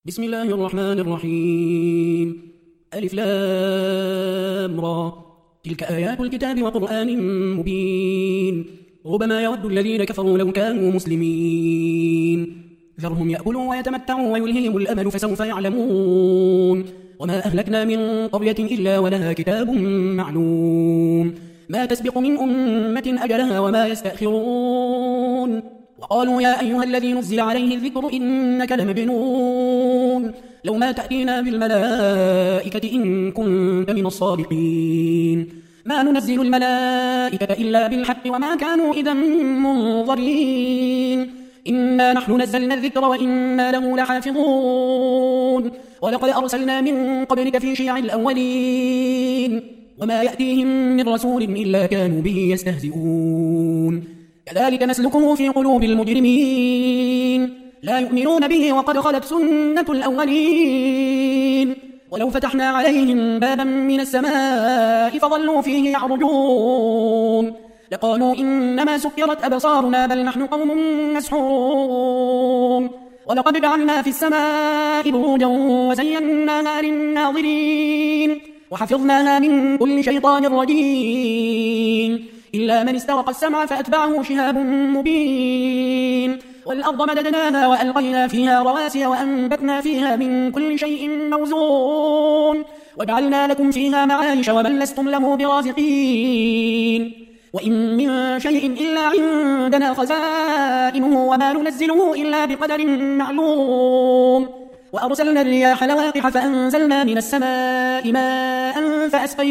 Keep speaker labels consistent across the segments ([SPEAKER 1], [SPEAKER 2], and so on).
[SPEAKER 1] بسم الله الرحمن الرحيم. ألف لام را. تلك آيات الكتاب وقرآن مبين. ربما يود الذين كفروا لو كانوا مسلمين. ذرهم يأكلوا ويتمتعوا ويلههم الأمل فسوف يعلمون. وما أهلكنا من قرية إلا ولها كتاب معلوم. ما تسبق من أمة أجلها وما يستأخرون. وقالوا يا أيها الذي نزل عليه الذكر إنك لمجنون. لو ما تأتينا بالملائكة إن كنت من الصادقين. ما ننزل الملائكة إلا بالحق وما كانوا إذا منظرين. إنا نحن نزلنا الذكر وإنا له لحافظون. ولقد أرسلنا من قبلك في شيع الأولين. وما يأتيهم من رسول إلا كانوا به يستهزئون. كذلك نسلكه في قلوب المجرمين. لا يؤمنون به وقد خلت سنة الأولين. ولو فتحنا عليهم بابا من السماء فظلوا فيه يعرجون لقالوا إنما سكرت أبصارنا بل نحن قوم مسحورون. ولقد جعلنا في السماء بروجا وزيناها للناظرين وحفظناها من كل شيطان رجيم إلا من استرق السمع فأتبعه شهاب مبين. والأرض مددناها وألقينا فيها رواسي وأنبتنا فيها من كل شيء موزون وجعلنا لكم فيها معايش ومن لستم له برازقين. وإن من شيء إلا عندنا خزائنه وما ننزله إلا بقدر معلوم. وأرسلنا الرياح لواقح فأنزلنا من السماء ماء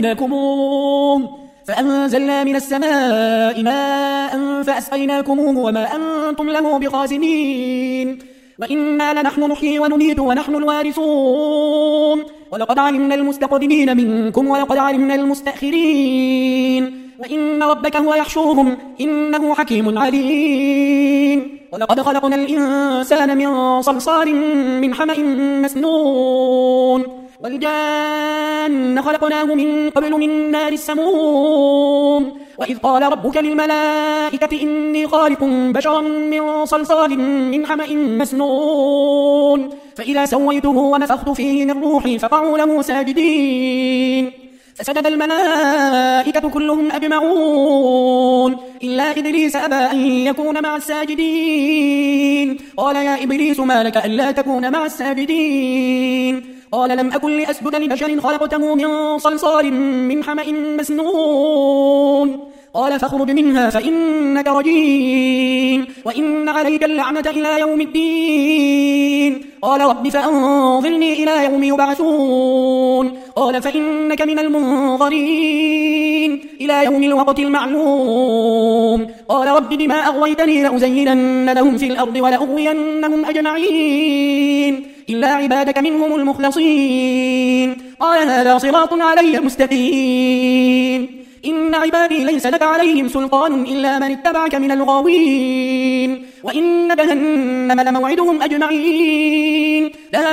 [SPEAKER 1] فأسقيناكموه وما أنتم له بخازنين. وإنا لنحن نحيي ونميت ونحن الوارثون. ولقد علمنا المستقدمين منكم ولقد علمنا المستأخرين. وإن ربك هو يحشرهم إنه حكيم عليم. ولقد خلقنا الإنسان من صلصال من حمأ مسنون. والجان خلقناه من قبل من نار السموم. وإذ قال ربك للملائكة إني خالق بشرا من صلصال من حمأ مسنون. فإذا سويته ونفخت فيه من روحي فقعوا له ساجدين. فسجد الملائكة كلهم أجمعون إلا إبليس أبى أن يكون مع الساجدين. قال يا إبليس ما لك ألا تكون مع الساجدين؟ قال لم أكن لأسجد لبشر خلقته من صلصال من حمأ مسنون. قال فاخرج منها فإنك رجيم وإن عليك اللعنة إلى يوم الدين. قال رب فأنظرني إلى يوم يبعثون. قال فإنك من المنظرين إلى يوم الوقت المعلوم. قال رب بما أغويتني لأزينن لهم في الأرض ولأغوينهم أجمعين إلا عبادك منهم المخلصين. قال هذا صراط علي مستقيم. إن عبادي ليس لك عليهم سلطان إلا من اتبعك من الغاوين. وإن جهنم لموعدهم أجمعين. لها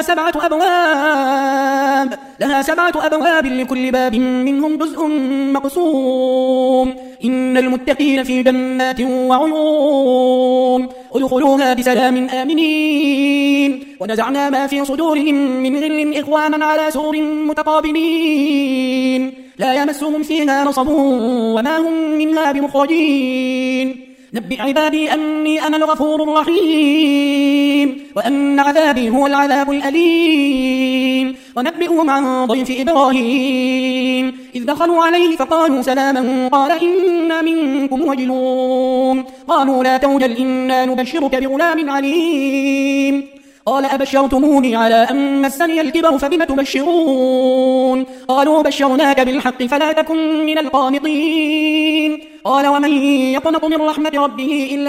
[SPEAKER 1] سبعة أبواب لكل باب منهم جزء مقسوم. إن المتقين في جنات وعيون ادخلوها بسلام آمنين. ونزعنا ما في صدورهم من غل إخوانا على سرر متقابلين لا يمسهم فيها نصب وما هم منها بمخرجين. نبئ عبادي أني أنا الغفور الرحيم وأن عذابي هو العذاب الأليم. ونبئهم عن ضيف إبراهيم إذ دخلوا عليه فقالوا سلاما قال إنا منكم وجلون. قالوا لا توجل إنا نبشرك بغلام عليم. قال أبشرتموني على أن مسني الكبر فبم تبشرون؟ قالوا بشرناك بالحق فلا تكن من القانطين. قال ومن يقنط من رحمة ربه إلا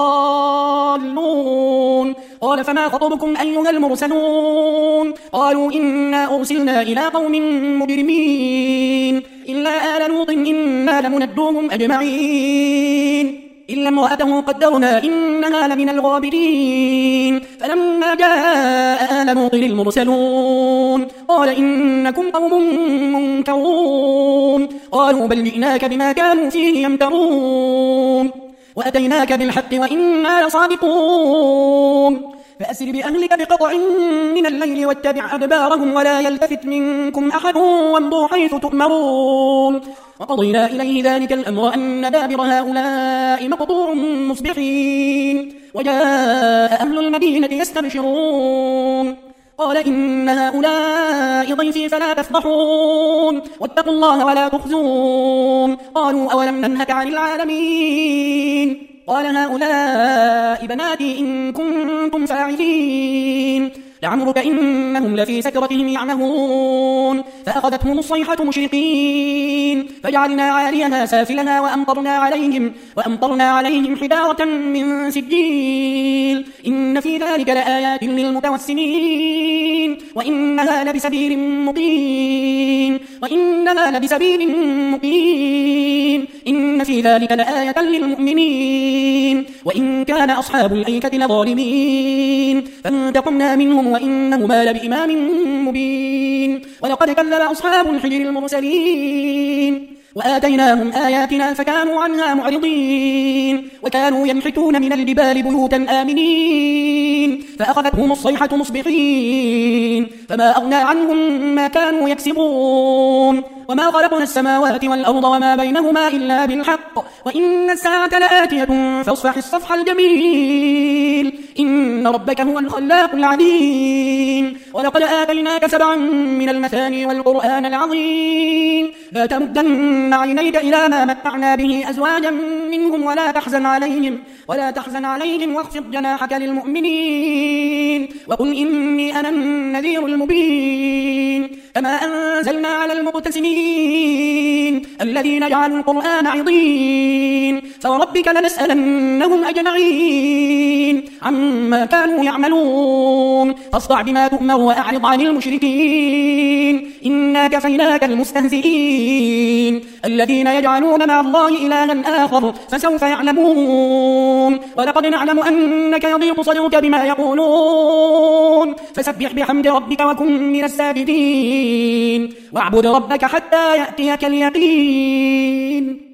[SPEAKER 1] الضالون. قال فما خطبكم أيها المرسلون؟ قالوا إنا أرسلنا إلى قوم مجرمين إلا آل لوط إنا لمنجوهم أجمعين إلا امرأته قدرنا إنها لمن الغابرين. فلما جاء آل لوط المرسلون قال إنكم قوم منكرون. قالوا بل جئناك بما كانوا فيه يمترون وأتيناك بالحق وإنا لصادقون. فأسر بأهلك بقطع من الليل واتبع أدبارهم ولا يلتفت منكم أحد وامضوا حيث تؤمرون وقضينا إليه ذلك الأمر أن دابر هؤلاء مقطوع مصبحين وجاء أهل المدينة يستبشرون قال إن هؤلاء ضيفي فلا تفضحون واتقوا الله ولا تخزون قالوا أولم ننهك عن العالمين قال هؤلاء بناتي إن كنتم فاعلين لعمرك إنهم لفي سكرتهم يعمهون فأخذتهم الصيحة مشرقين فجعلنا عاليها سافلها وأمطرنا عليهم حجارة من سجيل إن في ذلك لآيات للمتوسمين وإنها لبسبيل مقيم إن في ذلك لآية للمؤمنين وإن كان أصحاب الأيكة لظالمين فانتقمنا منهم وإنهما لبإمام مبين ولقد كذب أصحاب الحجر المرسلين وآتيناهم آياتنا فكانوا عنها معرضين وكانوا ينحتون من الجبال بيوتا آمنين فأخذتهم الصيحة مصبحين فما أغنى عنهم ما كانوا يكسبون وما خلقنا السماوات والأرض وما بينهما إلا بالحق وإن الساعة لآتية فاصفح الصفح الجميل إن ربك هو الخلاق العليم ولقد آتيناك 7 من المثاني والقرآن العظيم لا تمدن عينيك إلى ما متعنا به أزواجا منهم ولا تحزن عليهم واخفض جناحك للمؤمنين وقل إني أنا النذير المبين كما أنزلنا على المقتسمين الذين جعلوا القرآن عضين فوربك لنسألنهم أجمعين عما كانوا يعملون فاصدع بما تؤمر وأعرض عن المشركين إنا كفيناك المستهزئين الذين يجعلون مع الله إلها آخر فسوف يعلمون ولقد نعلم أنك يضيق صدرك بما يقولون فسبح بحمد ربك وكن من الساجدين واعبد ربك حتى يأتيك اليقين